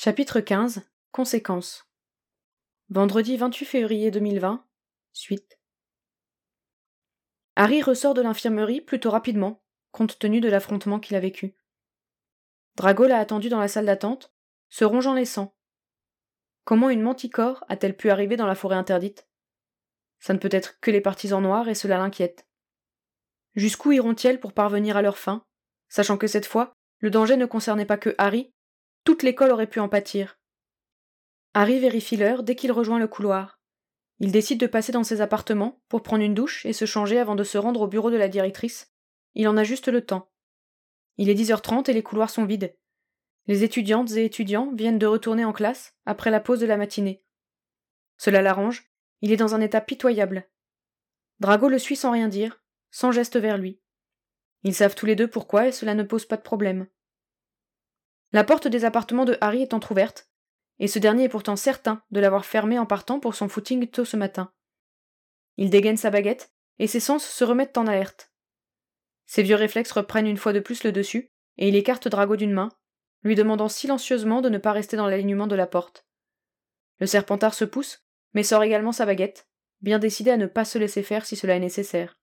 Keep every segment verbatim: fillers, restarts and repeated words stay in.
Chapitre quinze. Conséquences. Vendredi vingt-huit février deux mille vingt. Suite. Harry ressort de l'infirmerie plutôt rapidement, compte tenu de l'affrontement qu'il a vécu. Drago l'a attendu dans la salle d'attente, se rongeant les sangs. Comment une manticore a-t-elle pu arriver dans la forêt interdite ? Ça ne peut être que les partisans noirs et cela l'inquiète. Jusqu'où iront-ils pour parvenir à leur fin, sachant que cette fois, le danger ne concernait pas que Harry, toute l'école aurait pu en pâtir. Harry vérifie l'heure dès qu'il rejoint le couloir. Il décide de passer dans ses appartements pour prendre une douche et se changer avant de se rendre au bureau de la directrice. Il en a juste le temps. Il est dix heures trente et les couloirs sont vides. Les étudiantes et étudiants viennent de retourner en classe après la pause de la matinée. Cela l'arrange, il est dans un état pitoyable. Drago le suit sans rien dire, sans geste vers lui. Ils savent tous les deux pourquoi et cela ne pose pas de problème. La porte des appartements de Harry est entr'ouverte, et ce dernier est pourtant certain de l'avoir fermée en partant pour son footing tôt ce matin. Il dégaine sa baguette, et ses sens se remettent en alerte. Ses vieux réflexes reprennent une fois de plus le dessus, et il écarte Drago d'une main, lui demandant silencieusement de ne pas rester dans l'alignement de la porte. Le Serpentard se pousse, mais sort également sa baguette, bien décidé à ne pas se laisser faire si cela est nécessaire.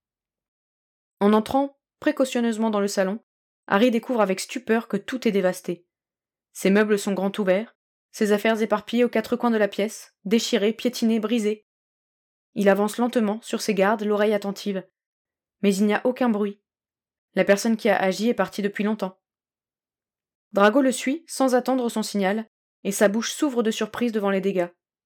En entrant précautionneusement dans le salon, Harry découvre avec stupeur que tout est dévasté. Ses meubles sont grands ouverts, ses affaires éparpillées aux quatre coins de la pièce, déchirées, piétinées, brisées. Il avance lentement, sur ses gardes, l'oreille attentive. Mais il n'y a aucun bruit. La personne qui a agi est partie depuis longtemps. Drago le suit, sans attendre son signal, et sa bouche s'ouvre de surprise devant les dégâts.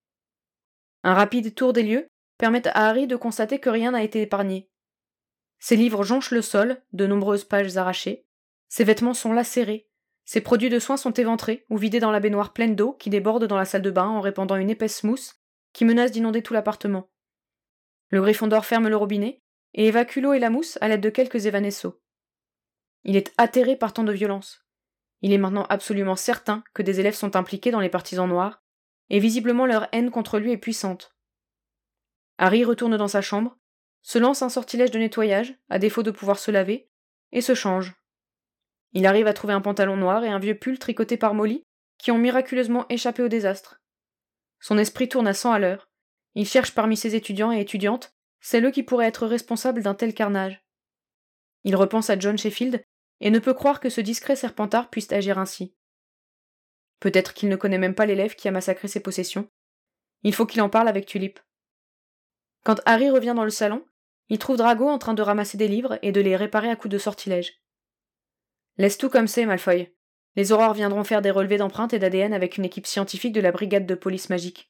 Un rapide tour des lieux permet à Harry de constater que rien n'a été épargné. Ses livres jonchent le sol, de nombreuses pages arrachées. Ses vêtements sont lacérés. Ses produits de soins sont éventrés ou vidés dans la baignoire pleine d'eau qui déborde dans la salle de bain en répandant une épaisse mousse qui menace d'inonder tout l'appartement. Le Gryffondor ferme le robinet et évacue l'eau et la mousse à l'aide de quelques évanesceaux. Il est atterré par tant de violence. Il est maintenant absolument certain que des élèves sont impliqués dans les partisans noirs, et visiblement leur haine contre lui est puissante. Harry retourne dans sa chambre, se lance un sortilège de nettoyage, à défaut de pouvoir se laver, et se change. Il arrive à trouver un pantalon noir et un vieux pull tricoté par Molly, qui ont miraculeusement échappé au désastre. Son esprit tourne à cent à l'heure. Il cherche parmi ses étudiants et étudiantes celles qui pourraient être responsables d'un tel carnage. Il repense à John Sheffield et ne peut croire que ce discret Serpentard puisse agir ainsi. Peut-être qu'il ne connaît même pas l'élève qui a massacré ses possessions. Il faut qu'il en parle avec Tulip. Quand Harry revient dans le salon, il trouve Drago en train de ramasser des livres et de les réparer à coups de sortilège. Laisse tout comme c'est, Malfoy. Les aurores viendront faire des relevés d'empreintes et d'A D N avec une équipe scientifique de la brigade de police magique.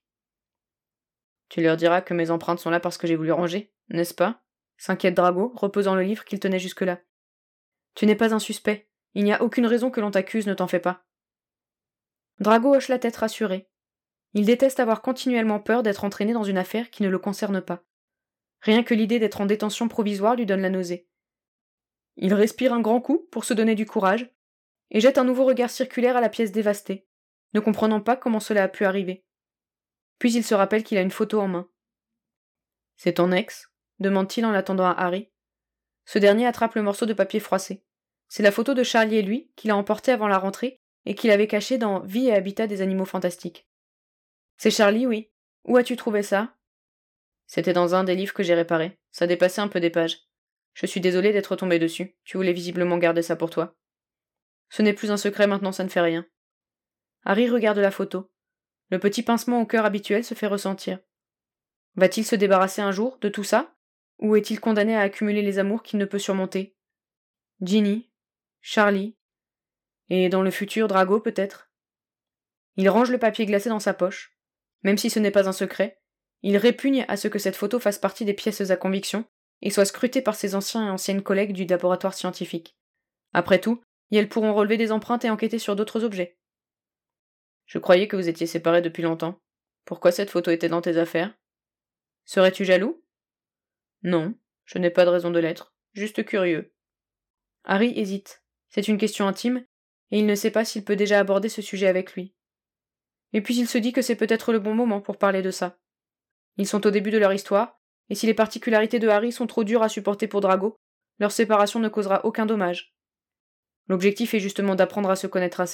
Tu leur diras que mes empreintes sont là parce que j'ai voulu ranger, n'est-ce pas ? S'inquiète Drago, reposant le livre qu'il tenait jusque-là. Tu n'es pas un suspect. Il n'y a aucune raison que l'on t'accuse, ne t'en fais pas. Drago hoche la tête rassuré. Il déteste avoir continuellement peur d'être entraîné dans une affaire qui ne le concerne pas. Rien que l'idée d'être en détention provisoire lui donne la nausée. Il respire un grand coup pour se donner du courage, et jette un nouveau regard circulaire à la pièce dévastée, ne comprenant pas comment cela a pu arriver. Puis il se rappelle qu'il a une photo en main. « C'est ton ex ?» demande-t-il en l'attendant à Harry. Ce dernier attrape le morceau de papier froissé. C'est la photo de Charlie et lui qu'il a emporté avant la rentrée et qu'il avait caché dans Vie et habitat des animaux fantastiques. « C'est Charlie, oui. Où as-tu trouvé ça ?»« C'était dans un des livres que j'ai réparés. Ça dépassait un peu des pages. Je suis désolé d'être tombé dessus. Tu voulais visiblement garder ça pour toi. » Ce n'est plus un secret maintenant, ça ne fait rien. Harry regarde la photo. Le petit pincement au cœur habituel se fait ressentir. Va-t-il se débarrasser un jour de tout ça ? Ou est-il condamné à accumuler les amours qu'il ne peut surmonter ? Ginny, Charlie, et dans le futur Drago peut-être. Il range le papier glacé dans sa poche. Même si ce n'est pas un secret, il répugne à ce que cette photo fasse partie des pièces à conviction et soit scrutée par ses anciens et anciennes collègues du laboratoire scientifique. Après tout, et elles pourront relever des empreintes et enquêter sur d'autres objets. Je croyais que vous étiez séparés depuis longtemps. Pourquoi cette photo était dans tes affaires ? Serais-tu jaloux ? Non, je n'ai pas de raison de l'être, juste curieux. Harry hésite. C'est une question intime, et il ne sait pas s'il peut déjà aborder ce sujet avec lui. Et puis il se dit que c'est peut-être le bon moment pour parler de ça. Ils sont au début de leur histoire, et si les particularités de Harry sont trop dures à supporter pour Drago, leur séparation ne causera aucun dommage. L'objectif est justement d'apprendre à se connaître assez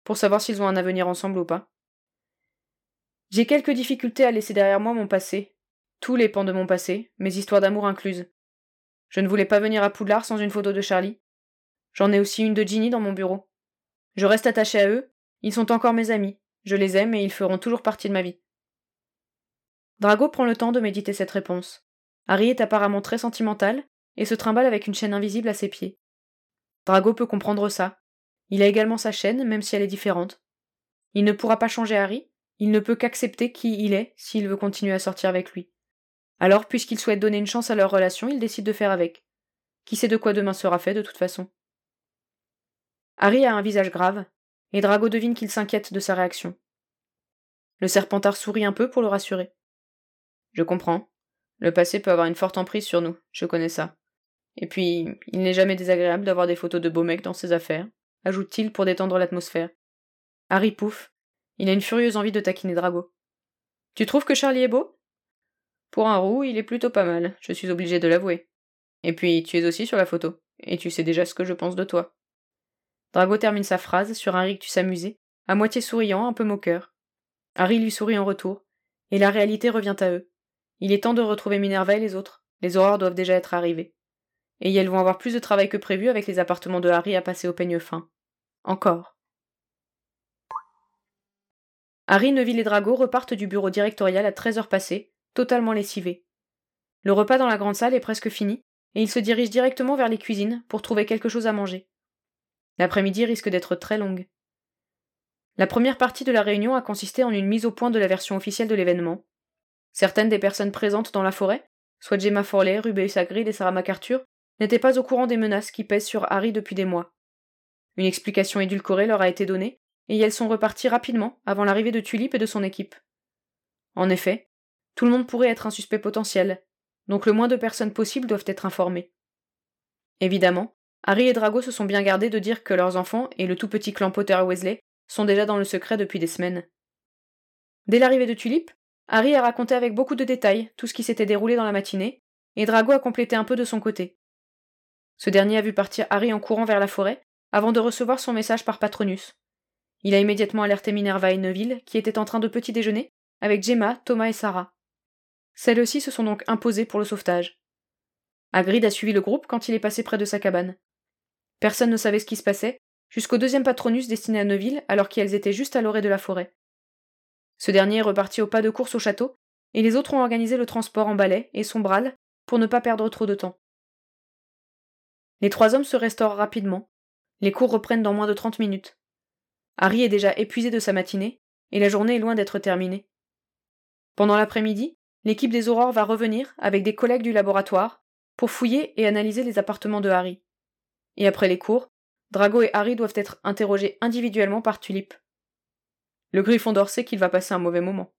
pour savoir s'ils ont un avenir ensemble ou pas. J'ai quelques difficultés à laisser derrière moi mon passé, tous les pans de mon passé, mes histoires d'amour incluses. Je ne voulais pas venir à Poudlard sans une photo de Charlie. J'en ai aussi une de Ginny dans mon bureau. Je reste attachée à eux, ils sont encore mes amis, je les aime et ils feront toujours partie de ma vie. Drago prend le temps de méditer cette réponse. Harry est apparemment très sentimental et se trimballe avec une chaîne invisible à ses pieds. Drago peut comprendre ça. Il a également sa chaîne, même si elle est différente. Il ne pourra pas changer Harry, il ne peut qu'accepter qui il est s'il veut continuer à sortir avec lui. Alors, puisqu'il souhaite donner une chance à leur relation, il décide de faire avec. Qui sait de quoi demain sera fait, de toute façon. Harry a un visage grave, et Drago devine qu'il s'inquiète de sa réaction. Le Serpentard sourit un peu pour le rassurer. Je comprends. Le passé peut avoir une forte emprise sur nous, je connais ça. Et puis, il n'est jamais désagréable d'avoir des photos de beaux mecs dans ses affaires, ajoute-t-il pour détendre l'atmosphère. Harry pouffe. Il a une furieuse envie de taquiner Drago. Tu trouves que Charlie est beau ? Pour un roux, il est plutôt pas mal, je suis obligé de l'avouer. Et puis, tu es aussi sur la photo, et tu sais déjà ce que je pense de toi. Drago termine sa phrase sur un rictus amusé, à moitié souriant, un peu moqueur. Harry lui sourit en retour, et la réalité revient à eux. Il est temps de retrouver Minerva et les autres, les aurores doivent déjà être arrivées. Et elles vont avoir plus de travail que prévu avec les appartements de Harry à passer au peigne fin. Encore. Harry, Neville et Drago repartent du bureau directorial à treize heures passées, totalement lessivés. Le repas dans la grande salle est presque fini, et ils se dirigent directement vers les cuisines pour trouver quelque chose à manger. L'après-midi risque d'être très longue. La première partie de la réunion a consisté en une mise au point de la version officielle de l'événement. Certaines des personnes présentes dans la forêt, soit Gemma Forley, Rubeus Hagrid et Sarah MacArthur, n'étaient pas au courant des menaces qui pèsent sur Harry depuis des mois. Une explication édulcorée leur a été donnée, et elles sont reparties rapidement avant l'arrivée de Tulip et de son équipe. En effet, tout le monde pourrait être un suspect potentiel, donc le moins de personnes possible doivent être informées. Évidemment, Harry et Drago se sont bien gardés de dire que leurs enfants et le tout petit clan Potter-Weasley sont déjà dans le secret depuis des semaines. Dès l'arrivée de Tulip, Harry a raconté avec beaucoup de détails tout ce qui s'était déroulé dans la matinée, et Drago a complété un peu de son côté. Ce dernier a vu partir Harry en courant vers la forêt, avant de recevoir son message par Patronus. Il a immédiatement alerté Minerva et Neville, qui étaient en train de petit déjeuner, avec Gemma, Thomas et Sarah. Celles-ci se sont donc imposées pour le sauvetage. Hagrid a suivi le groupe quand il est passé près de sa cabane. Personne ne savait ce qui se passait, jusqu'au deuxième Patronus destiné à Neville, alors qu'elles étaient juste à l'orée de la forêt. Ce dernier est reparti au pas de course au château, et les autres ont organisé le transport en balai et sombrale pour ne pas perdre trop de temps. Les trois hommes se restaurent rapidement. Les cours reprennent dans moins de trente minutes. Harry est déjà épuisé de sa matinée, et la journée est loin d'être terminée. Pendant l'après-midi, l'équipe des Aurores va revenir, avec des collègues du laboratoire, pour fouiller et analyser les appartements de Harry. Et après les cours, Drago et Harry doivent être interrogés individuellement par Tulip. Le Gryffondor sait qu'il va passer un mauvais moment.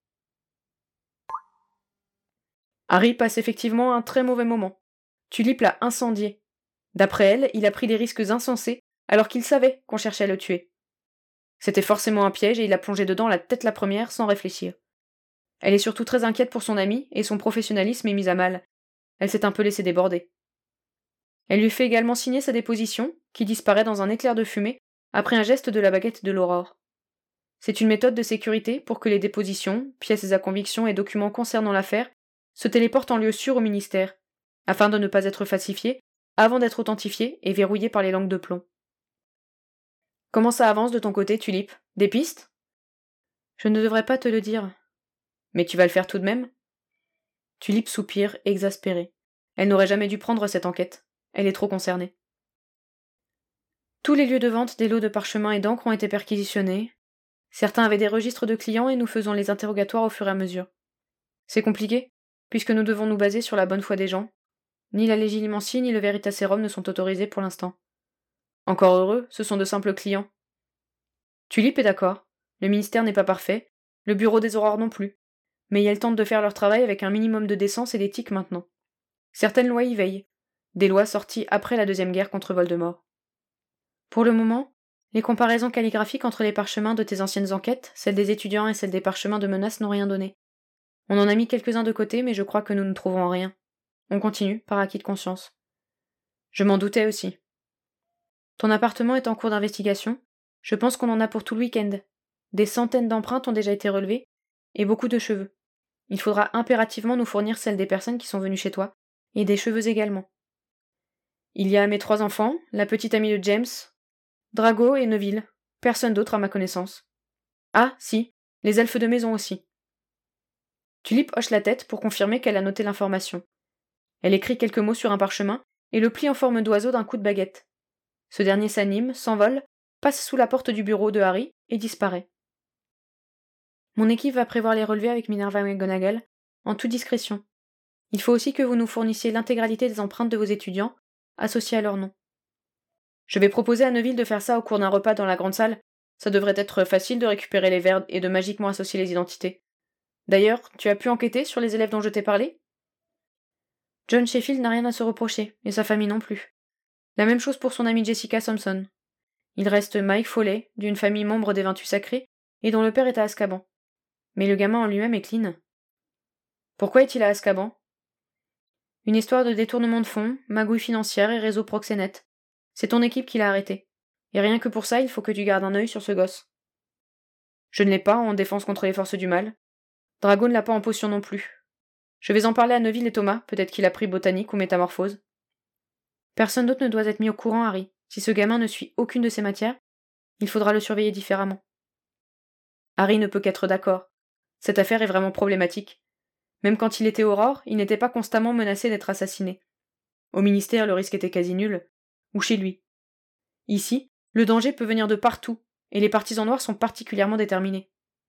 Harry passe effectivement un très mauvais moment. Tulip l'a incendié. D'après elle, il a pris des risques insensés, alors qu'il savait qu'on cherchait à le tuer. C'était forcément un piège et il a plongé dedans la tête la première sans réfléchir. Elle est surtout très inquiète pour son ami et son professionnalisme est mis à mal. Elle s'est un peu laissée déborder. Elle lui fait également signer sa déposition, qui disparaît dans un éclair de fumée, après un geste de la baguette de l'Aurore. C'est une méthode de sécurité pour que les dépositions, pièces à conviction et documents concernant l'affaire se téléportent en lieu sûr au ministère, afin de ne pas être falsifiés avant d'être authentifiés et verrouillés par les langues de plomb. Comment ça avance de ton côté, Tulip ? Des pistes ? Je ne devrais pas te le dire. Mais tu vas le faire tout de même ? Tulip soupire, exaspérée. Elle n'aurait jamais dû prendre cette enquête. Elle est trop concernée. Tous les lieux de vente des lots de parchemins et d'encre ont été perquisitionnés. Certains avaient des registres de clients et nous faisons les interrogatoires au fur et à mesure. C'est compliqué, puisque nous devons nous baser sur la bonne foi des gens. Ni la Légilimencie ni le Veritaserum ne sont autorisés pour l'instant. Encore heureux, ce sont de simples clients. Tulip est d'accord. Le ministère n'est pas parfait, le bureau des Aurores non plus. Mais elles tentent de faire leur travail avec un minimum de décence et d'éthique maintenant. Certaines lois y veillent. Des lois sorties après la Deuxième Guerre contre Voldemort. Pour le moment, les comparaisons calligraphiques entre les parchemins de tes anciennes enquêtes, celles des étudiants et celles des parchemins de menaces n'ont rien donné. On en a mis quelques-uns de côté, mais je crois que nous ne trouvons rien. On continue, par acquis de conscience. Je m'en doutais aussi. Ton appartement est en cours d'investigation. Je pense qu'on en a pour tout le week-end. Des centaines d'empreintes ont déjà été relevées, et beaucoup de cheveux. Il faudra impérativement nous fournir celles des personnes qui sont venues chez toi, et des cheveux également. Il y a mes trois enfants, la petite amie de James, Drago et Neville. Personne d'autre à ma connaissance. Ah, si, les elfes de maison aussi. Tulip hoche la tête pour confirmer qu'elle a noté l'information. Elle écrit quelques mots sur un parchemin et le plie en forme d'oiseau d'un coup de baguette. Ce dernier s'anime, s'envole, passe sous la porte du bureau de Harry et disparaît. Mon équipe va prévoir les relevés avec Minerva McGonagall, en toute discrétion. Il faut aussi que vous nous fournissiez l'intégralité des empreintes de vos étudiants, associées à leur nom. Je vais proposer à Neville de faire ça au cours d'un repas dans la grande salle. Ça devrait être facile de récupérer les verres et de magiquement associer les identités. D'ailleurs, tu as pu enquêter sur les élèves dont je t'ai parlé ? John Sheffield n'a rien à se reprocher, et sa famille non plus. La même chose pour son amie Jessica Thompson. Il reste Mike Foley, d'une famille membre des Vaincus Sacrés, et dont le père est à Azkaban. Mais le gamin en lui-même est clean. Pourquoi est-il à Azkaban ? Une histoire de détournement de fonds, magouille financière et réseau proxénète. C'est ton équipe qui l'a arrêté. Et rien que pour ça, il faut que tu gardes un œil sur ce gosse. Je ne l'ai pas en défense contre les forces du mal. Drago ne l'a pas en potion non plus. Je vais en parler à Neville et Thomas, peut-être qu'il a pris botanique ou métamorphose. Personne d'autre ne doit être mis au courant, Harry. Si ce gamin ne suit aucune de ces matières, il faudra le surveiller différemment. Harry ne peut qu'être d'accord. Cette affaire est vraiment problématique. Même quand il était Aurore, il n'était pas constamment menacé d'être assassiné. Au ministère, le risque était quasi nul. Ou chez lui. Ici, le danger peut venir de partout, et les partisans noirs sont particulièrement déterminés.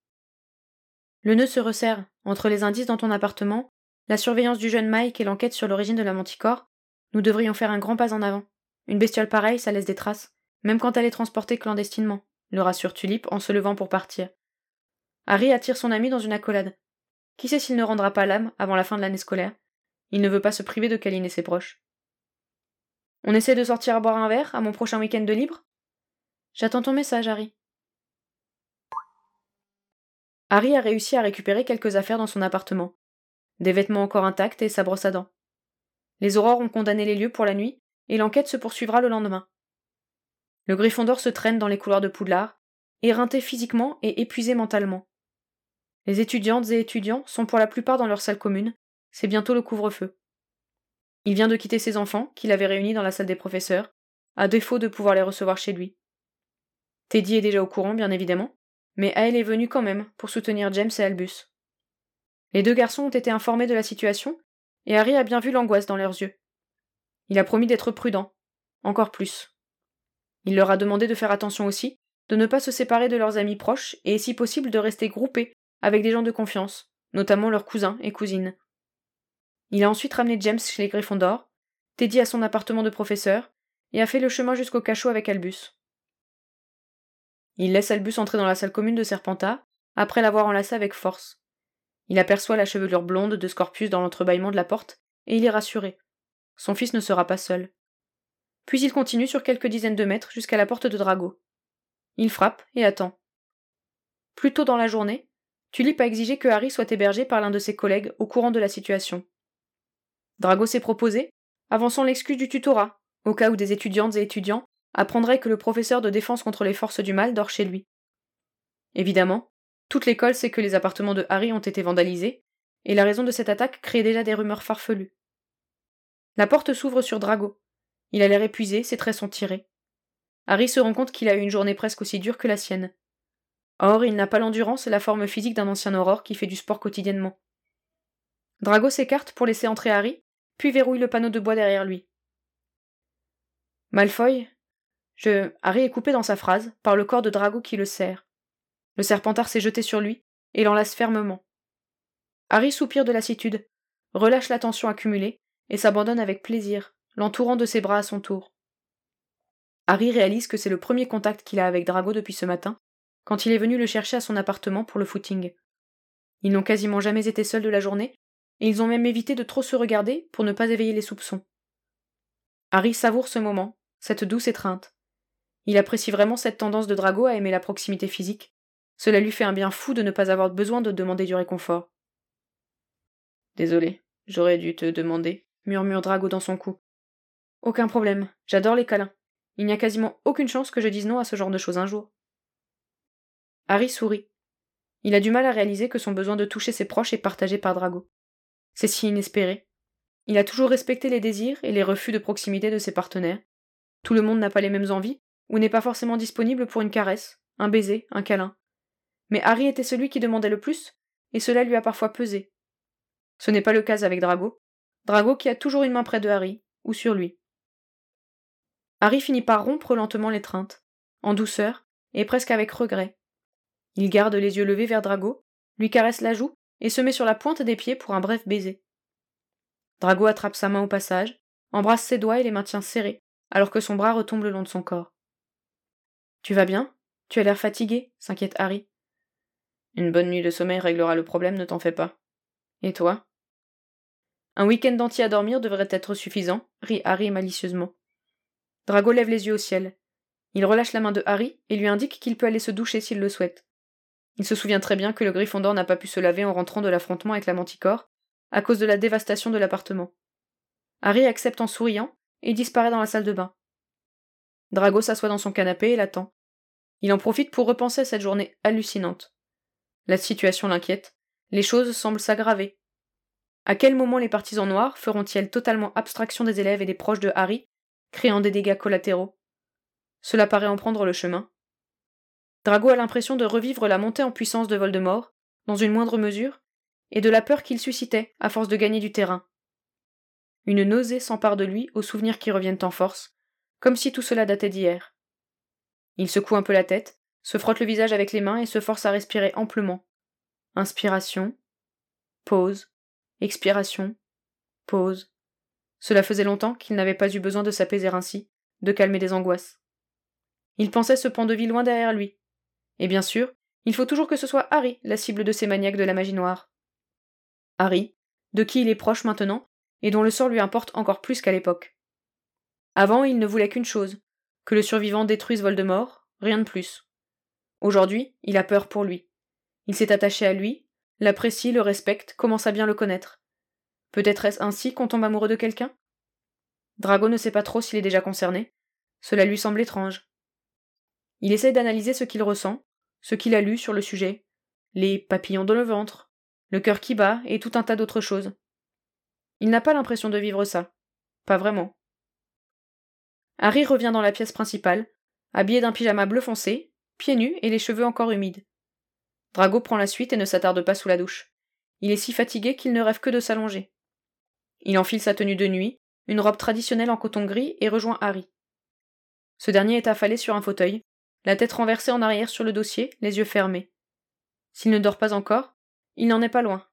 Le nœud se resserre, entre les indices dans ton appartement, la surveillance du jeune Mike et l'enquête sur l'origine de la manticore. Nous devrions faire un grand pas en avant. Une bestiole pareille, ça laisse des traces, même quand elle est transportée clandestinement, le rassure Tulip en se levant pour partir. Harry attire son ami dans une accolade. Qui sait s'il ne rendra pas l'âme avant la fin de l'année scolaire ? Il ne veut pas se priver de câliner ses proches. On essaie de sortir à boire un verre à mon prochain week-end de libre ? J'attends ton message, Harry. Harry a réussi à récupérer quelques affaires dans son appartement. Des vêtements encore intacts et sa brosse à dents. Les aurores ont condamné les lieux pour la nuit, et l'enquête se poursuivra le lendemain. Le Gryffondor se traîne dans les couloirs de Poudlard, éreinté physiquement et épuisé mentalement. Les étudiantes et étudiants sont pour la plupart dans leur salle commune, c'est bientôt le couvre-feu. Il vient de quitter ses enfants, qu'il avait réunis dans la salle des professeurs, à défaut de pouvoir les recevoir chez lui. Teddy est déjà au courant, bien évidemment, mais Aël est venue quand même pour soutenir James et Albus. Les deux garçons ont été informés de la situation, et Harry a bien vu l'angoisse dans leurs yeux. Il a promis d'être prudent, encore plus. Il leur a demandé de faire attention aussi, de ne pas se séparer de leurs amis proches, et si possible de rester groupés avec des gens de confiance, notamment leurs cousins et cousines. Il a ensuite ramené James chez les Gryffondor, Teddy à son appartement de professeur, et a fait le chemin jusqu'au cachot avec Albus. Il laisse Albus entrer dans la salle commune de Serpentard, après l'avoir enlacé avec force. Il aperçoit la chevelure blonde de Scorpius dans l'entrebâillement de la porte, et il est rassuré. Son fils ne sera pas seul. Puis il continue sur quelques dizaines de mètres jusqu'à la porte de Drago. Il frappe et attend. Plus tôt dans la journée, Tulip a exigé que Harry soit hébergé par l'un de ses collègues au courant de la situation. Drago s'est proposé, avançant l'excuse du tutorat, au cas où des étudiantes et étudiants apprendraient que le professeur de défense contre les forces du mal dort chez lui. Évidemment, toute l'école sait que les appartements de Harry ont été vandalisés, et la raison de cette attaque crée déjà des rumeurs farfelues. La porte s'ouvre sur Drago. Il a l'air épuisé, ses traits sont tirés. Harry se rend compte qu'il a eu une journée presque aussi dure que la sienne. Or, il n'a pas l'endurance et la forme physique d'un ancien aurore qui fait du sport quotidiennement. Drago s'écarte pour laisser entrer Harry, puis verrouille le panneau de bois derrière lui. Malfoy, je... Harry est coupé dans sa phrase par le corps de Drago qui le serre. Le Serpentard s'est jeté sur lui et l'enlace fermement. Harry soupire de lassitude, relâche la tension accumulée et s'abandonne avec plaisir, l'entourant de ses bras à son tour. Harry réalise que c'est le premier contact qu'il a avec Drago depuis ce matin, quand il est venu le chercher à son appartement pour le footing. Ils n'ont quasiment jamais été seuls de la journée, et ils ont même évité de trop se regarder pour ne pas éveiller les soupçons. Harry savoure ce moment, cette douce étreinte. Il apprécie vraiment cette tendance de Drago à aimer la proximité physique. Cela lui fait un bien fou de ne pas avoir besoin de demander du réconfort. « Désolé, j'aurais dû te demander, » murmure Drago dans son cou. « Aucun problème, j'adore les câlins. Il n'y a quasiment aucune chance que je dise non à ce genre de choses un jour. » Harry sourit. Il a du mal à réaliser que son besoin de toucher ses proches est partagé par Drago. C'est si inespéré. Il a toujours respecté les désirs et les refus de proximité de ses partenaires. Tout le monde n'a pas les mêmes envies, ou n'est pas forcément disponible pour une caresse, un baiser, un câlin. Mais Harry était celui qui demandait le plus, et cela lui a parfois pesé. Ce n'est pas le cas avec Drago. Drago qui a toujours une main près de Harry, ou sur lui. Harry finit par rompre lentement l'étreinte, en douceur, et presque avec regret. Il garde les yeux levés vers Drago, lui caresse la joue, et se met sur la pointe des pieds pour un bref baiser. Drago attrape sa main au passage, embrasse ses doigts et les maintient serrés, alors que son bras retombe le long de son corps. « Tu vas bien ? Tu as l'air fatigué » s'inquiète Harry. « Une bonne nuit de sommeil réglera le problème, ne t'en fais pas. Et toi ?»« Un week-end entier à dormir devrait être suffisant » rit Harry malicieusement. Drago lève les yeux au ciel. Il relâche la main de Harry et lui indique qu'il peut aller se doucher s'il le souhaite. Il se souvient très bien que le Gryffondor n'a pas pu se laver en rentrant de l'affrontement avec la Manticore, à cause de la dévastation de l'appartement. Harry accepte en souriant et disparaît dans la salle de bain. Drago s'assoit dans son canapé et l'attend. Il en profite pour repenser à cette journée hallucinante. La situation l'inquiète. Les choses semblent s'aggraver. À quel moment les partisans noirs feront-ils totalement abstraction des élèves et des proches de Harry, créant des dégâts collatéraux ? Cela paraît en prendre le chemin. Drago a l'impression de revivre la montée en puissance de Voldemort, dans une moindre mesure, et de la peur qu'il suscitait à force de gagner du terrain. Une nausée s'empare de lui aux souvenirs qui reviennent en force, comme si tout cela datait d'hier. Il secoue un peu la tête, se frotte le visage avec les mains et se force à respirer amplement. Inspiration, pause, expiration, pause. Cela faisait longtemps qu'il n'avait pas eu besoin de s'apaiser ainsi, de calmer des angoisses. Il pensait ce pan de vie loin derrière lui. Et bien sûr, il faut toujours que ce soit Harry la cible de ces maniaques de la magie noire. Harry, de qui il est proche maintenant, et dont le sort lui importe encore plus qu'à l'époque. Avant, il ne voulait qu'une chose, que le survivant détruise Voldemort, rien de plus. Aujourd'hui, il a peur pour lui. Il s'est attaché à lui, l'apprécie, le respecte, commence à bien le connaître. Peut-être est-ce ainsi qu'on tombe amoureux de quelqu'un ? Drago ne sait pas trop s'il est déjà concerné. Cela lui semble étrange. Il essaie d'analyser ce qu'il ressent, ce qu'il a lu sur le sujet, les papillons dans le ventre, le cœur qui bat et tout un tas d'autres choses. Il n'a pas l'impression de vivre ça. Pas vraiment. Harry revient dans la pièce principale, habillé d'un pyjama bleu foncé, pieds nus et les cheveux encore humides. Drago prend la suite et ne s'attarde pas sous la douche. Il est si fatigué qu'il ne rêve que de s'allonger. Il enfile sa tenue de nuit, une robe traditionnelle en coton gris, et rejoint Harry. Ce dernier est affalé sur un fauteuil, la tête renversée en arrière sur le dossier, les yeux fermés. S'il ne dort pas encore, il n'en est pas loin.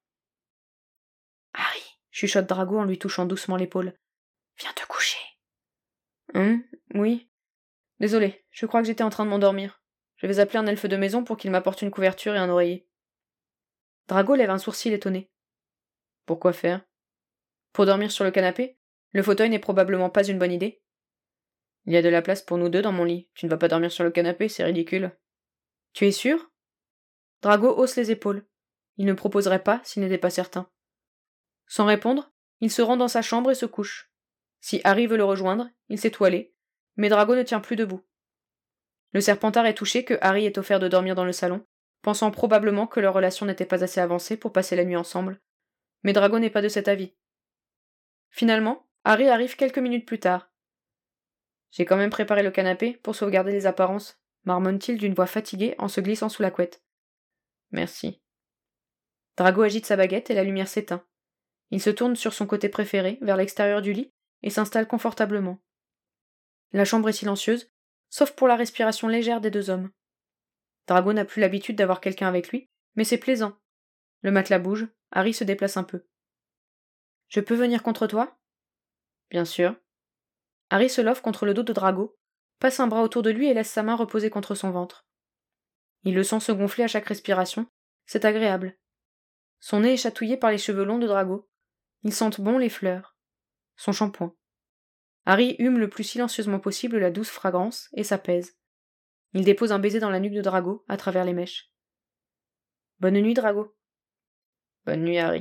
« Harry !» chuchote Drago en lui touchant doucement l'épaule. « Viens te coucher. »« Hum, oui. Désolé, je crois que j'étais en train de m'endormir. Je vais appeler un elfe de maison pour qu'il m'apporte une couverture et un oreiller. » Drago lève un sourcil étonné. « Pourquoi faire ? Pour dormir sur le canapé ? Le fauteuil n'est probablement pas une bonne idée. » « Il y a de la place pour nous deux dans mon lit. Tu ne vas pas dormir sur le canapé, c'est ridicule. »« Tu es sûr ? » Drago hausse les épaules. Il ne proposerait pas s'il n'était pas certain. Sans répondre, il se rend dans sa chambre et se couche. Si Harry veut le rejoindre, il s'est toilé, mais Drago ne tient plus debout. Le Serpentard est touché que Harry ait offert de dormir dans le salon, pensant probablement que leur relation n'était pas assez avancée pour passer la nuit ensemble, mais Drago n'est pas de cet avis. Finalement, Harry arrive quelques minutes plus tard. « J'ai quand même préparé le canapé pour sauvegarder les apparences », marmonne-t-il d'une voix fatiguée en se glissant sous la couette. « Merci. » Drago agite sa baguette et la lumière s'éteint. Il se tourne sur son côté préféré, vers l'extérieur du lit, et s'installe confortablement. La chambre est silencieuse, sauf pour la respiration légère des deux hommes. Drago n'a plus l'habitude d'avoir quelqu'un avec lui, mais c'est plaisant. Le matelas bouge, Harry se déplace un peu. « Je peux venir contre toi ? » « Bien sûr. » Harry se love contre le dos de Drago, passe un bras autour de lui et laisse sa main reposer contre son ventre. Il le sent se gonfler à chaque respiration, c'est agréable. Son nez est chatouillé par les cheveux longs de Drago. Ils sentent bon les fleurs. Son shampoing. Harry hume le plus silencieusement possible la douce fragrance et s'apaise. Il dépose un baiser dans la nuque de Drago, à travers les mèches. « Bonne nuit, Drago. »« Bonne nuit, Harry. »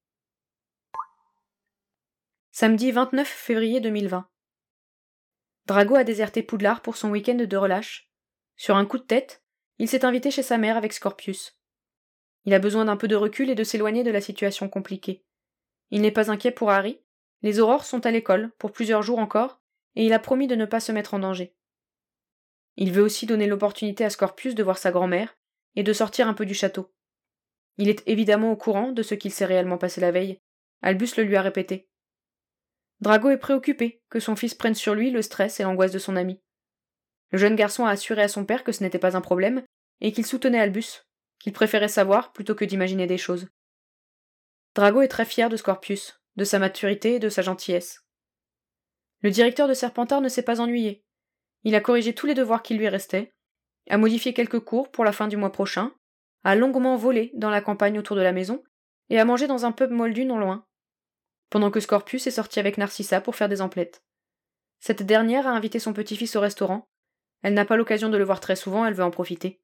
Samedi vingt-neuf février deux mille vingt. Drago a déserté Poudlard pour son week-end de relâche. Sur un coup de tête, il s'est invité chez sa mère avec Scorpius. Il a besoin d'un peu de recul et de s'éloigner de la situation compliquée. Il n'est pas inquiet pour Harry, les aurores sont à l'école, pour plusieurs jours encore, et il a promis de ne pas se mettre en danger. Il veut aussi donner l'opportunité à Scorpius de voir sa grand-mère, et de sortir un peu du château. Il est évidemment au courant de ce qu'il s'est réellement passé la veille, Albus le lui a répété. Drago est préoccupé que son fils prenne sur lui le stress et l'angoisse de son ami. Le jeune garçon a assuré à son père que ce n'était pas un problème, et qu'il soutenait Albus, qu'il préférait savoir plutôt que d'imaginer des choses. Drago est très fier de Scorpius, de sa maturité et de sa gentillesse. Le directeur de Serpentard ne s'est pas ennuyé. Il a corrigé tous les devoirs qui lui restaient, a modifié quelques cours pour la fin du mois prochain, a longuement volé dans la campagne autour de la maison, et a mangé dans un pub moldu non loin, pendant que Scorpius est sorti avec Narcissa pour faire des emplettes. Cette dernière a invité son petit-fils au restaurant. Elle n'a pas l'occasion de le voir très souvent, elle veut en profiter.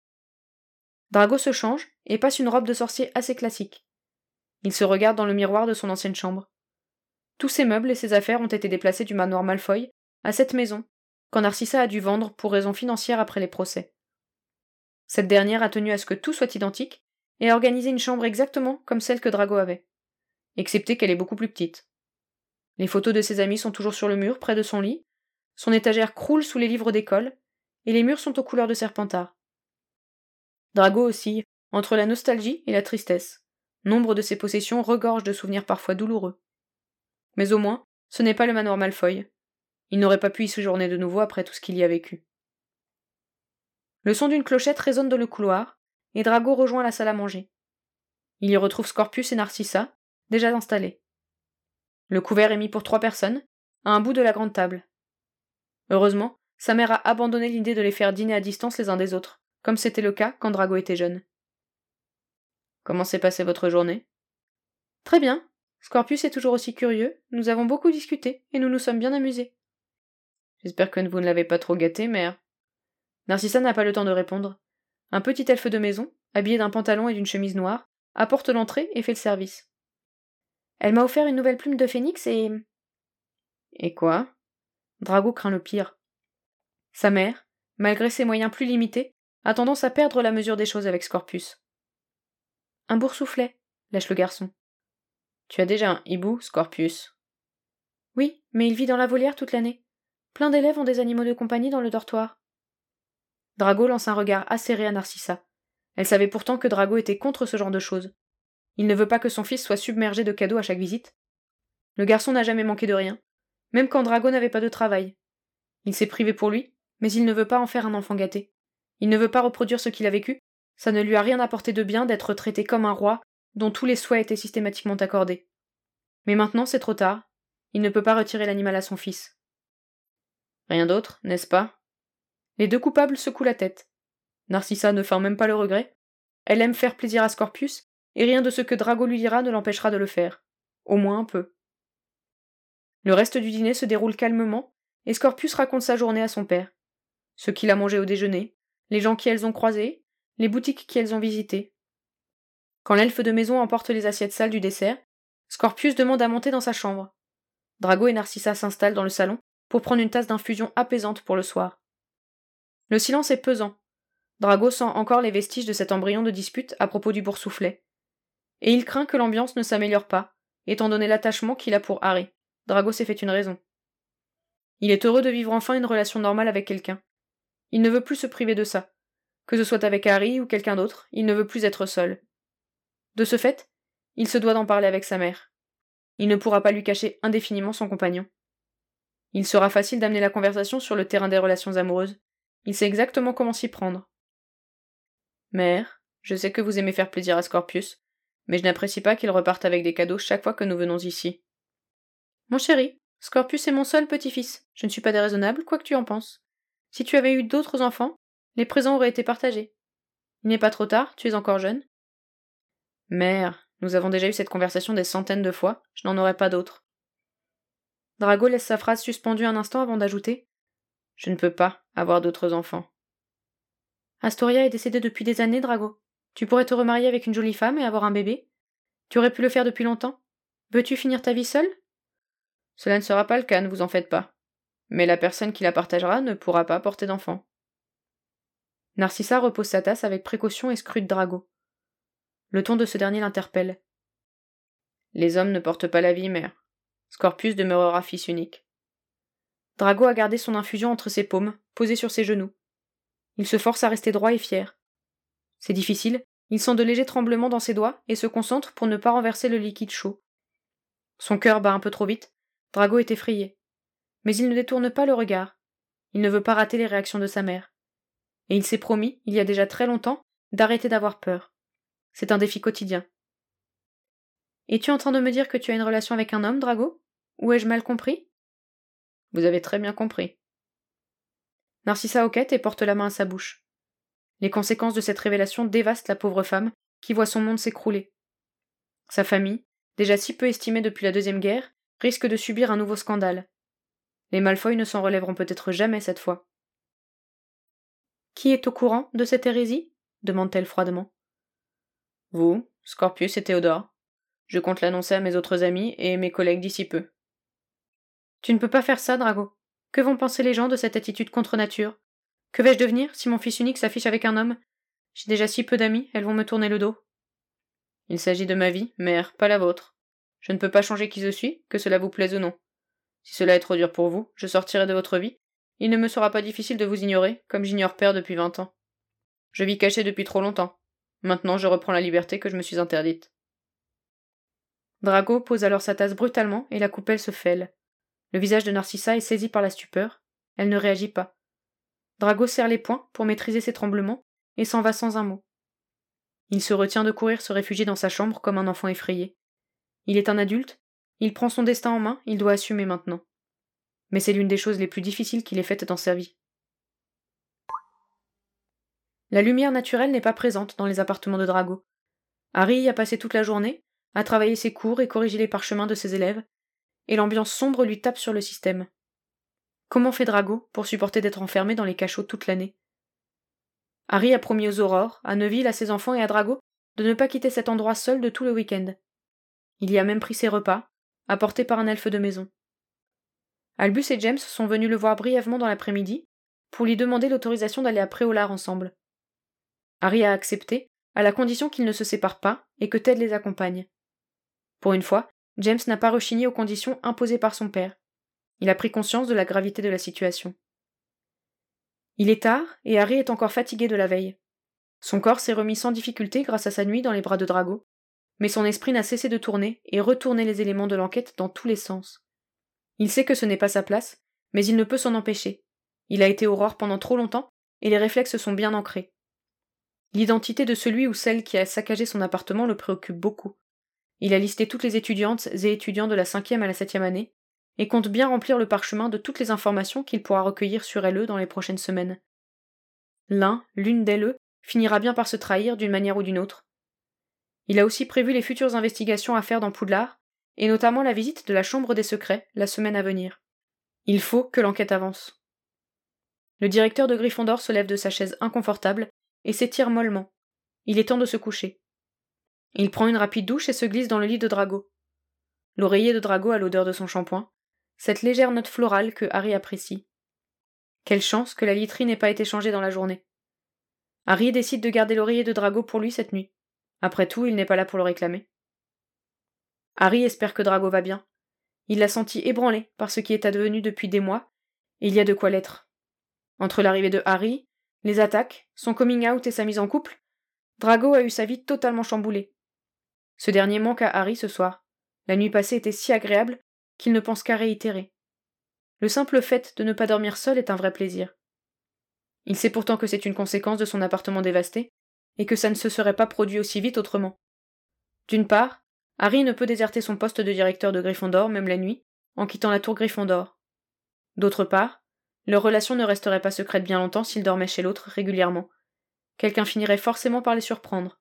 Drago se change et passe une robe de sorcier assez classique. Il se regarde dans le miroir de son ancienne chambre. Tous ses meubles et ses affaires ont été déplacés du manoir Malfoy à cette maison, quand Narcissa a dû vendre pour raisons financières après les procès. Cette dernière a tenu à ce que tout soit identique et a organisé une chambre exactement comme celle que Drago avait, excepté qu'elle est beaucoup plus petite. Les photos de ses amis sont toujours sur le mur, près de son lit, son étagère croule sous les livres d'école, et les murs sont aux couleurs de Serpentard. Drago oscille entre la nostalgie et la tristesse. Nombre de ses possessions regorgent de souvenirs parfois douloureux. Mais au moins, ce n'est pas le manoir Malfoy. Il n'aurait pas pu y séjourner de nouveau après tout ce qu'il y a vécu. Le son d'une clochette résonne dans le couloir, et Drago rejoint la salle à manger. Il y retrouve Scorpius et Narcissa, déjà installés. Le couvert est mis pour trois personnes, à un bout de la grande table. Heureusement, sa mère a abandonné l'idée de les faire dîner à distance les uns des autres, comme c'était le cas quand Drago était jeune. Comment s'est passée votre journée ? Très bien. Scorpius est toujours aussi curieux, nous avons beaucoup discuté, et nous nous sommes bien amusés. J'espère que vous ne l'avez pas trop gâté, mère. Narcissa n'a pas le temps de répondre. Un petit elfe de maison, habillé d'un pantalon et d'une chemise noire, apporte l'entrée et fait le service. Elle m'a offert une nouvelle plume de phénix et... Et quoi ? Drago craint le pire. Sa mère, malgré ses moyens plus limités, a tendance à perdre la mesure des choses avec Scorpius. Un boursouflet, lâche le garçon. Tu as déjà un hibou, Scorpius ? Oui, mais il vit dans la volière toute l'année. Plein d'élèves ont des animaux de compagnie dans le dortoir. Drago lance un regard acéré à Narcissa. Elle savait pourtant que Drago était contre ce genre de choses. Il ne veut pas que son fils soit submergé de cadeaux à chaque visite. Le garçon n'a jamais manqué de rien, même quand Drago n'avait pas de travail. Il s'est privé pour lui, mais il ne veut pas en faire un enfant gâté. Il ne veut pas reproduire ce qu'il a vécu, ça ne lui a rien apporté de bien d'être traité comme un roi dont tous les souhaits étaient systématiquement accordés. Mais maintenant c'est trop tard, il ne peut pas retirer l'animal à son fils. Rien d'autre, n'est-ce pas ? Les deux coupables secouent la tête. Narcissa ne feint même pas le regret. Elle aime faire plaisir à Scorpius, et rien de ce que Drago lui dira ne l'empêchera de le faire. Au moins un peu. Le reste du dîner se déroule calmement, et Scorpius raconte sa journée à son père. Ce qu'il a mangé au déjeuner, les gens qui elles ont croisés, les boutiques qui elles ont visitées. Quand l'elfe de maison emporte les assiettes sales du dessert, Scorpius demande à monter dans sa chambre. Drago et Narcissa s'installent dans le salon pour prendre une tasse d'infusion apaisante pour le soir. Le silence est pesant. Drago sent encore les vestiges de cet embryon de dispute à propos du boursouflet. Et il craint que l'ambiance ne s'améliore pas, étant donné l'attachement qu'il a pour Harry. Drago s'est fait une raison. Il est heureux de vivre enfin une relation normale avec quelqu'un. Il ne veut plus se priver de ça. Que ce soit avec Harry ou quelqu'un d'autre, il ne veut plus être seul. De ce fait, il se doit d'en parler avec sa mère. Il ne pourra pas lui cacher indéfiniment son compagnon. Il sera facile d'amener la conversation sur le terrain des relations amoureuses. Il sait exactement comment s'y prendre. Mère, je sais que vous aimez faire plaisir à Scorpius, mais je n'apprécie pas qu'il reparte avec des cadeaux chaque fois que nous venons ici. Mon chéri, Scorpius est mon seul petit-fils. Je ne suis pas déraisonnable, quoi que tu en penses. Si tu avais eu d'autres enfants, les présents auraient été partagés. Il n'est pas trop tard, tu es encore jeune. Mère, nous avons déjà eu cette conversation des centaines de fois, je n'en aurai pas d'autres. Drago laisse sa phrase suspendue un instant avant d'ajouter « Je ne peux pas avoir d'autres enfants. » Astoria est décédée depuis des années, Drago. Tu pourrais te remarier avec une jolie femme et avoir un bébé. Tu aurais pu le faire depuis longtemps. Veux-tu finir ta vie seule ? Cela ne sera pas le cas, ne vous en faites pas. Mais la personne qui la partagera ne pourra pas porter d'enfant. Narcissa repose sa tasse avec précaution et scrute Drago. Le ton de ce dernier l'interpelle. Les hommes ne portent pas la vie, mère. Scorpius demeurera fils unique. Drago a gardé son infusion entre ses paumes, posée sur ses genoux. Il se force à rester droit et fier. C'est difficile, il sent de légers tremblements dans ses doigts et se concentre pour ne pas renverser le liquide chaud. Son cœur bat un peu trop vite, Drago est effrayé. Mais il ne détourne pas le regard. Il ne veut pas rater les réactions de sa mère. Et il s'est promis, il y a déjà très longtemps, d'arrêter d'avoir peur. C'est un défi quotidien. Es-tu en train de me dire que tu as une relation avec un homme, Drago? Ou ai-je mal compris? Vous avez très bien compris. Narcissa hoquette et porte la main à sa bouche. Les conséquences de cette révélation dévastent la pauvre femme, qui voit son monde s'écrouler. Sa famille, déjà si peu estimée depuis la Deuxième Guerre, risque de subir un nouveau scandale. Les Malfoy ne s'en relèveront peut-être jamais cette fois. Qui est au courant de cette hérésie? Demande-t-elle froidement. Vous, Scorpius et Théodore. Je compte l'annoncer à mes autres amis et mes collègues d'ici peu. Tu ne peux pas faire ça, Drago. Que vont penser les gens de cette attitude contre nature? Que vais-je devenir si mon fils unique s'affiche avec un homme? J'ai déjà si peu d'amis, elles vont me tourner le dos. Il s'agit de ma vie, mère, pas la vôtre. Je ne peux pas changer qui je suis, que cela vous plaise ou non. Si cela est trop dur pour vous, je sortirai de votre vie. Il ne me sera pas difficile de vous ignorer, comme j'ignore père depuis vingt ans. Je vis caché depuis trop longtemps. Maintenant, je reprends la liberté que je me suis interdite. Drago pose alors sa tasse brutalement et la coupelle se fêle. Le visage de Narcissa est saisi par la stupeur. Elle ne réagit pas. Drago serre les poings pour maîtriser ses tremblements et s'en va sans un mot. Il se retient de courir se réfugier dans sa chambre comme un enfant effrayé. Il est un adulte, il prend son destin en main, il doit assumer maintenant. Mais c'est l'une des choses les plus difficiles qu'il ait faites dans sa vie. La lumière naturelle n'est pas présente dans les appartements de Drago. Harry y a passé toute la journée, a travaillé ses cours et corrigé les parchemins de ses élèves, et l'ambiance sombre lui tape sur le système. Comment fait Drago pour supporter d'être enfermé dans les cachots toute l'année? Harry a promis aux Aurores, à Neville, à ses enfants et à Drago de ne pas quitter cet endroit seul de tout le week-end. Il y a même pris ses repas, apportés par un elfe de maison. Albus et James sont venus le voir brièvement dans l'après-midi pour lui demander l'autorisation d'aller à Préolard ensemble. Harry a accepté, à la condition qu'ils ne se séparent pas et que Ted les accompagne. Pour une fois, James n'a pas rechigné aux conditions imposées par son père. Il a pris conscience de la gravité de la situation. Il est tard et Harry est encore fatigué de la veille. Son corps s'est remis sans difficulté grâce à sa nuit dans les bras de Drago, mais son esprit n'a cessé de tourner et retourner les éléments de l'enquête dans tous les sens. Il sait que ce n'est pas sa place, mais il ne peut s'en empêcher. Il a été Aurore pendant trop longtemps et les réflexes sont bien ancrés. L'identité de celui ou celle qui a saccagé son appartement le préoccupe beaucoup. Il a listé toutes les étudiantes et étudiants de la cinquième à la septième année, et compte bien remplir le parchemin de toutes les informations qu'il pourra recueillir sur elle dans les prochaines semaines. L'un, l'une d'elles, finira bien par se trahir d'une manière ou d'une autre. Il a aussi prévu les futures investigations à faire dans Poudlard, et notamment la visite de la Chambre des Secrets la semaine à venir. Il faut que l'enquête avance. Le directeur de Gryffondor se lève de sa chaise inconfortable et s'étire mollement. Il est temps de se coucher. Il prend une rapide douche et se glisse dans le lit de Drago. L'oreiller de Drago a l'odeur de son shampoing, cette légère note florale que Harry apprécie. Quelle chance que la literie n'ait pas été changée dans la journée. Harry décide de garder l'oreiller de Drago pour lui cette nuit. Après tout, il n'est pas là pour le réclamer. Harry espère que Drago va bien. Il l'a senti ébranlé par ce qui est advenu depuis des mois, et il y a de quoi l'être. Entre l'arrivée de Harry, les attaques, son coming out et sa mise en couple, Drago a eu sa vie totalement chamboulée. Ce dernier manque à Harry ce soir. La nuit passée était si agréable qu'il ne pense qu'à réitérer. Le simple fait de ne pas dormir seul est un vrai plaisir. Il sait pourtant que c'est une conséquence de son appartement dévasté, et que ça ne se serait pas produit aussi vite autrement. D'une part, Harry ne peut déserter son poste de directeur de Gryffondor, même la nuit, en quittant la tour Gryffondor. D'autre part, leur relation ne resterait pas secrète bien longtemps s'ils dormaient chez l'autre régulièrement. Quelqu'un finirait forcément par les surprendre.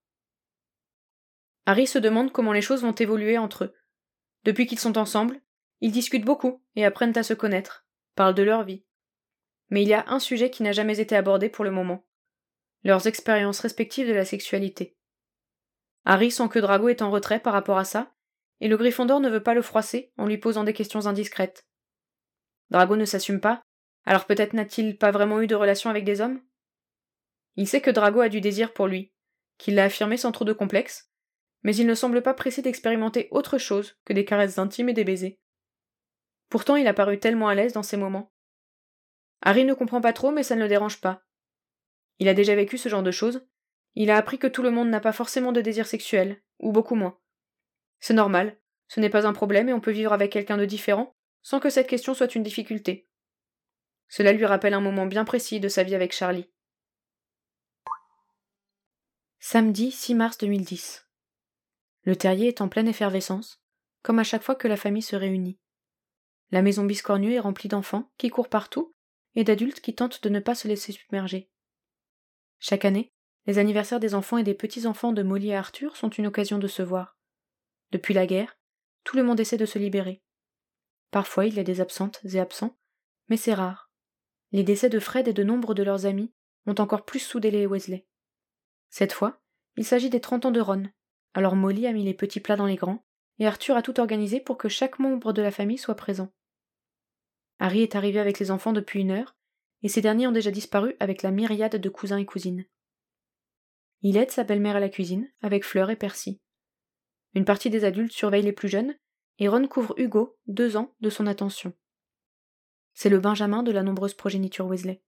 Harry se demande comment les choses vont évoluer entre eux. Depuis qu'ils sont ensemble, ils discutent beaucoup et apprennent à se connaître, parlent de leur vie. Mais il y a un sujet qui n'a jamais été abordé pour le moment. Leurs expériences respectives de la sexualité. Harry sent que Drago est en retrait par rapport à ça, et le Gryffondor ne veut pas le froisser en lui posant des questions indiscrètes. Drago ne s'assume pas, alors peut-être n'a-t-il pas vraiment eu de relation avec des hommes? Il sait que Drago a du désir pour lui, qu'il l'a affirmé sans trop de complexe, mais il ne semble pas pressé d'expérimenter autre chose que des caresses intimes et des baisers. Pourtant il a paru tellement à l'aise dans ces moments. Harry ne comprend pas trop, mais ça ne le dérange pas. Il a déjà vécu ce genre de choses. Il a appris que tout le monde n'a pas forcément de désir sexuel, ou beaucoup moins. C'est normal, ce n'est pas un problème et on peut vivre avec quelqu'un de différent, sans que cette question soit une difficulté. Cela lui rappelle un moment bien précis de sa vie avec Charlie. Samedi six mars deux mille dix. Le terrier est en pleine effervescence, comme à chaque fois que la famille se réunit. La maison biscornue est remplie d'enfants qui courent partout et d'adultes qui tentent de ne pas se laisser submerger. Chaque année, les anniversaires des enfants et des petits-enfants de Molly et Arthur sont une occasion de se voir. Depuis la guerre, tout le monde essaie de se libérer. Parfois il y a des absentes et absents, mais c'est rare. Les décès de Fred et de nombre de leurs amis ont encore plus soudé les Weasley. Cette fois, il s'agit des trente ans de Ron, alors Molly a mis les petits plats dans les grands, et Arthur a tout organisé pour que chaque membre de la famille soit présent. Harry est arrivé avec les enfants depuis une heure, et ces derniers ont déjà disparu avec la myriade de cousins et cousines. Il aide sa belle-mère à la cuisine, avec Fleur et Percy. Une partie des adultes surveille les plus jeunes, et Ron couvre Hugo, deux ans, de son attention. C'est le Benjamin de la nombreuse progéniture Weasley.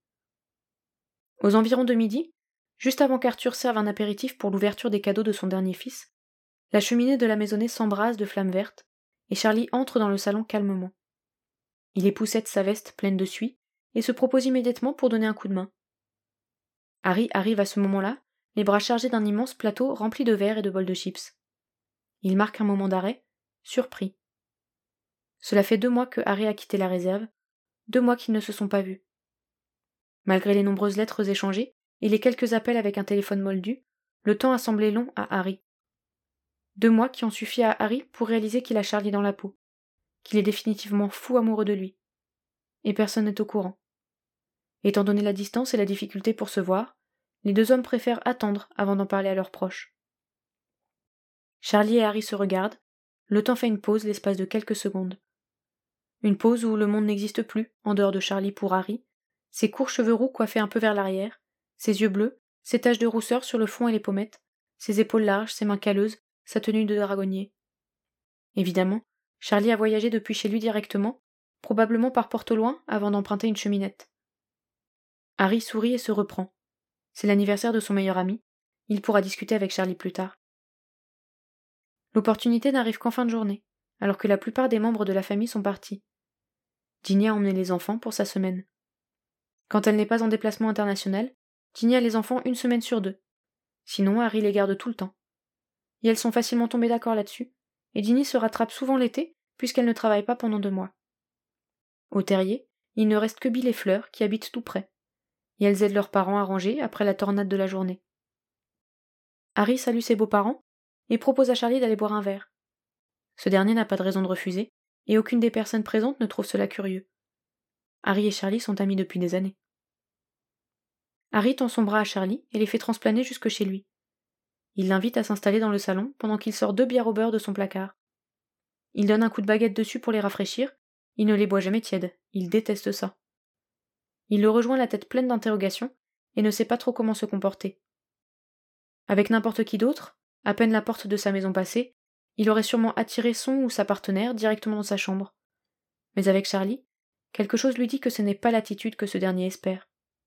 Aux environs de midi, juste avant qu'Arthur serve un apéritif pour l'ouverture des cadeaux de son dernier fils, la cheminée de la maisonnée s'embrase de flammes vertes, et Charlie entre dans le salon calmement. Il époussette sa veste pleine de suie, et se propose immédiatement pour donner un coup de main. Harry arrive à ce moment-là, les bras chargés d'un immense plateau rempli de verres et de bols de chips. Il marque un moment d'arrêt, surpris. Cela fait deux mois que Harry a quitté la réserve, deux mois qu'ils ne se sont pas vus. Malgré les nombreuses lettres échangées et les quelques appels avec un téléphone moldu, le temps a semblé long à Harry. Deux mois qui ont suffi à Harry pour réaliser qu'il a Charlie dans la peau, qu'il est définitivement fou amoureux de lui. Et personne n'est au courant. Étant donné la distance et la difficulté pour se voir, les deux hommes préfèrent attendre avant d'en parler à leurs proches. Charlie et Harry se regardent, le temps fait une pause l'espace de quelques secondes. Une pause où le monde n'existe plus, en dehors de Charlie pour Harry, ses courts cheveux roux coiffés un peu vers l'arrière, ses yeux bleus, ses taches de rousseur sur le front et les pommettes, ses épaules larges, ses mains calleuses, sa tenue de dragonnier. Évidemment, Charlie a voyagé depuis chez lui directement, probablement par porte au loin avant d'emprunter une cheminette. Harry sourit et se reprend. C'est l'anniversaire de son meilleur ami, il pourra discuter avec Charlie plus tard. L'opportunité n'arrive qu'en fin de journée, alors que la plupart des membres de la famille sont partis. Ginny a emmené les enfants pour sa semaine. Quand elle n'est pas en déplacement international, Ginny a les enfants une semaine sur deux. Sinon, Harry les garde tout le temps. Et elles sont facilement tombées d'accord là-dessus, et Ginny se rattrape souvent l'été, puisqu'elle ne travaille pas pendant deux mois. Au terrier, il ne reste que Bill et Fleur, qui habitent tout près, et elles aident leurs parents à ranger après la tornade de la journée. Harry salue ses beaux-parents, et propose à Charlie d'aller boire un verre. Ce dernier n'a pas de raison de refuser, et aucune des personnes présentes ne trouve cela curieux. Harry et Charlie sont amis depuis des années. Harry tend son bras à Charlie et les fait transplaner jusque chez lui. Il l'invite à s'installer dans le salon pendant qu'il sort deux bières au beurre de son placard. Il donne un coup de baguette dessus pour les rafraîchir, il ne les boit jamais tièdes, il déteste ça. Il le rejoint la tête pleine d'interrogations et ne sait pas trop comment se comporter. Avec n'importe qui d'autre, à peine la porte de sa maison passée, il aurait sûrement attiré son ou sa partenaire directement dans sa chambre. Mais avec Charlie, quelque chose lui dit que ce n'est pas l'attitude que ce dernier espère.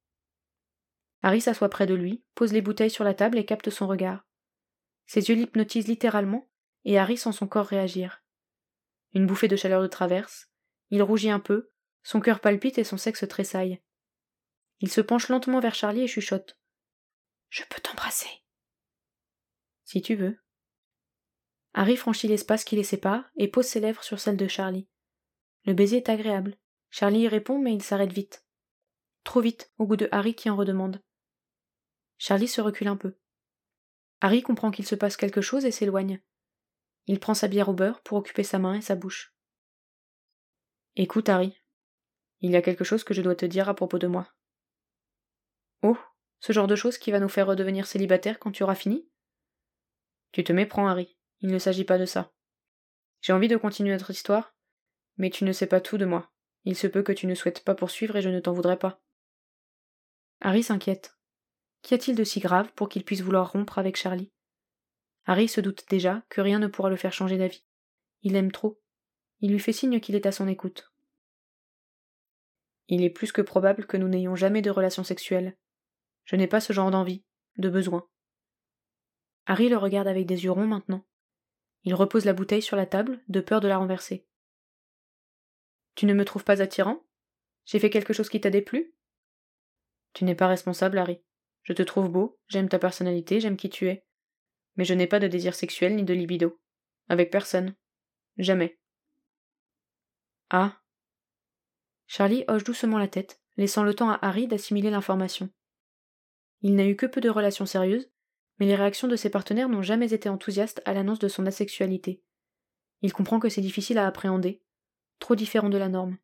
Harry s'assoit près de lui, pose les bouteilles sur la table et capte son regard. Ses yeux l'hypnotisent littéralement, et Harry sent son corps réagir. Une bouffée de chaleur le traverse, il rougit un peu, son cœur palpite et son sexe tressaille. Il se penche lentement vers Charlie et chuchote. « Je peux t'embrasser. » « Si tu veux. » Harry franchit l'espace qui les sépare et pose ses lèvres sur celles de Charlie. Le baiser est agréable. Charlie y répond, mais il s'arrête vite. Trop vite, au goût de Harry qui en redemande. Charlie se recule un peu. Harry comprend qu'il se passe quelque chose et s'éloigne. Il prend sa bière au beurre pour occuper sa main et sa bouche. « Écoute, Harry, il y a quelque chose que je dois te dire à propos de moi. »« Oh, ce genre de chose qui va nous faire redevenir célibataires quand tu auras fini ? » ?»« Tu te méprends, Harry, il ne s'agit pas de ça. J'ai envie de continuer notre histoire, mais tu ne sais pas tout de moi. Il se peut que tu ne souhaites pas poursuivre et je ne t'en voudrais pas. » Harry s'inquiète. Qu'y a-t-il de si grave pour qu'il puisse vouloir rompre avec Charlie? Harry se doute déjà que rien ne pourra le faire changer d'avis. Il l'aime trop. Il lui fait signe qu'il est à son écoute. Il est plus que probable que nous n'ayons jamais de relations sexuelles. Je n'ai pas ce genre d'envie, de besoin. Harry le regarde avec des yeux ronds maintenant. Il repose la bouteille sur la table, de peur de la renverser. Tu ne me trouves pas attirant? J'ai fait quelque chose qui t'a déplu? Tu n'es pas responsable, Harry. Je te trouve beau, j'aime ta personnalité, j'aime qui tu es. Mais je n'ai pas de désir sexuel ni de libido. Avec personne. Jamais. Ah. Charlie hoche doucement la tête, laissant le temps à Harry d'assimiler l'information. Il n'a eu que peu de relations sérieuses, mais les réactions de ses partenaires n'ont jamais été enthousiastes à l'annonce de son asexualité. Il comprend que c'est difficile à appréhender, trop différent de la norme.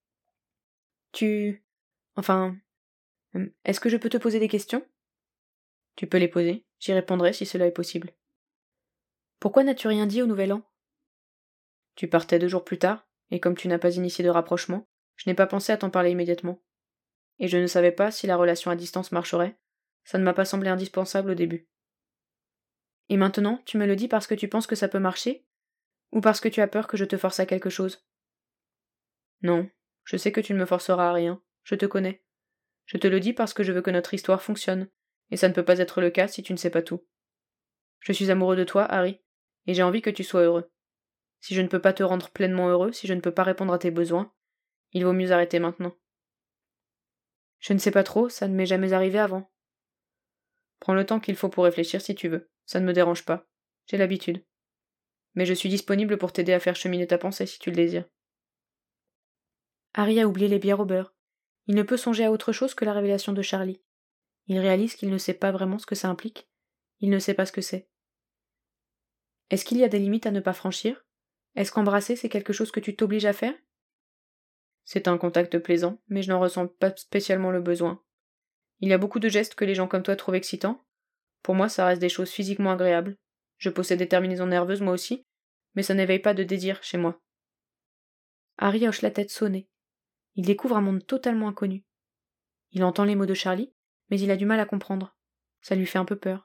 Tu... Enfin... Est-ce que je peux te poser des questions? Tu peux les poser, j'y répondrai si cela est possible. Pourquoi n'as-tu rien dit au Nouvel An? Tu partais deux jours plus tard, et comme tu n'as pas initié de rapprochement, je n'ai pas pensé à t'en parler immédiatement. Et je ne savais pas si la relation à distance marcherait, ça ne m'a pas semblé indispensable au début. Et maintenant, tu me le dis parce que tu penses que ça peut marcher? Ou parce que tu as peur que je te force à quelque chose? Non, je sais que tu ne me forceras à rien, je te connais. Je te le dis parce que je veux que notre histoire fonctionne, et ça ne peut pas être le cas si tu ne sais pas tout. Je suis amoureux de toi, Harry, et j'ai envie que tu sois heureux. Si je ne peux pas te rendre pleinement heureux, si je ne peux pas répondre à tes besoins, il vaut mieux arrêter maintenant. Je ne sais pas trop, ça ne m'est jamais arrivé avant. Prends le temps qu'il faut pour réfléchir si tu veux, ça ne me dérange pas, j'ai l'habitude. Mais je suis disponible pour t'aider à faire cheminer ta pensée si tu le désires. Harry a oublié les bières au beurre. Il ne peut songer à autre chose que la révélation de Charlie. Il réalise qu'il ne sait pas vraiment ce que ça implique. Il ne sait pas ce que c'est. Est-ce qu'il y a des limites à ne pas franchir? Est-ce qu'embrasser, c'est quelque chose que tu t'obliges à faire? C'est un contact plaisant, mais je n'en ressens pas spécialement le besoin. Il y a beaucoup de gestes que les gens comme toi trouvent excitants. Pour moi, ça reste des choses physiquement agréables. Je possède des terminaisons nerveuses moi aussi, mais ça n'éveille pas de désir chez moi. Harry hoche la tête sonnée. Il découvre un monde totalement inconnu. Il entend les mots de Charlie, mais il a du mal à comprendre. Ça lui fait un peu peur.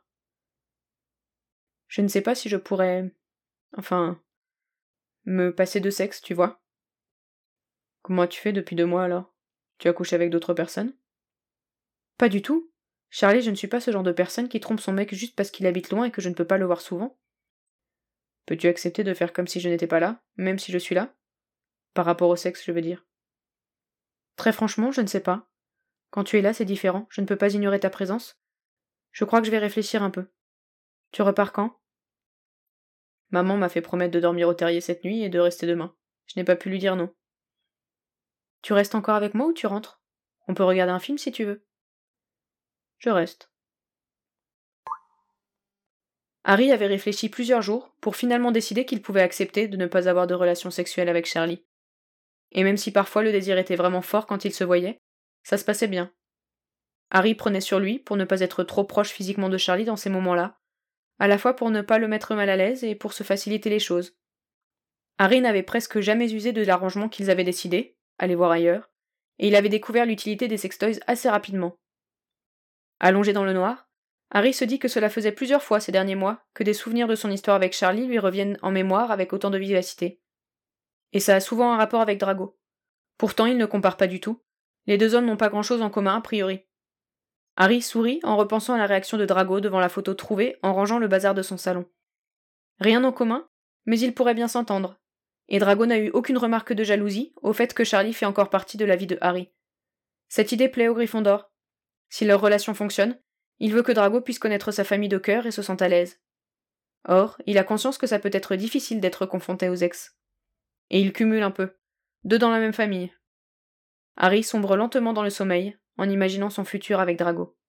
Je ne sais pas si je pourrais... Enfin... me passer de sexe, tu vois. Comment as-tu fait depuis deux mois alors? Tu as couché avec d'autres personnes? Pas du tout. Charlie, je ne suis pas ce genre de personne qui trompe son mec juste parce qu'il habite loin et que je ne peux pas le voir souvent. Peux-tu accepter de faire comme si je n'étais pas là, même si je suis là? Par rapport au sexe, je veux dire. Très franchement, je ne sais pas. Quand tu es là, c'est différent, je ne peux pas ignorer ta présence. Je crois que je vais réfléchir un peu. Tu repars quand? Maman m'a fait promettre de dormir au terrier cette nuit et de rester demain. Je n'ai pas pu lui dire non. Tu restes encore avec moi ou tu rentres? On peut regarder un film si tu veux. Je reste. Harry avait réfléchi plusieurs jours pour finalement décider qu'il pouvait accepter de ne pas avoir de relation sexuelle avec Charlie. Et même si parfois le désir était vraiment fort quand ils se voyaient, ça se passait bien. Harry prenait sur lui pour ne pas être trop proche physiquement de Charlie dans ces moments-là, à la fois pour ne pas le mettre mal à l'aise et pour se faciliter les choses. Harry n'avait presque jamais usé de l'arrangement qu'ils avaient décidé, aller voir ailleurs, et il avait découvert l'utilité des sextoys assez rapidement. Allongé dans le noir, Harry se dit que cela faisait plusieurs fois ces derniers mois que des souvenirs de son histoire avec Charlie lui reviennent en mémoire avec autant de vivacité. Et ça a souvent un rapport avec Drago. Pourtant, ils ne comparent pas du tout. Les deux hommes n'ont pas grand-chose en commun a priori. Harry sourit en repensant à la réaction de Drago devant la photo trouvée en rangeant le bazar de son salon. Rien en commun, mais ils pourraient bien s'entendre. Et Drago n'a eu aucune remarque de jalousie au fait que Charlie fait encore partie de la vie de Harry. Cette idée plaît au Gryffondor. Si leur relation fonctionne, il veut que Drago puisse connaître sa famille de cœur et se sente à l'aise. Or, il a conscience que ça peut être difficile d'être confronté aux ex. Et il cumule un peu. Deux dans la même famille. Harry sombre lentement dans le sommeil, en imaginant son futur avec Drago.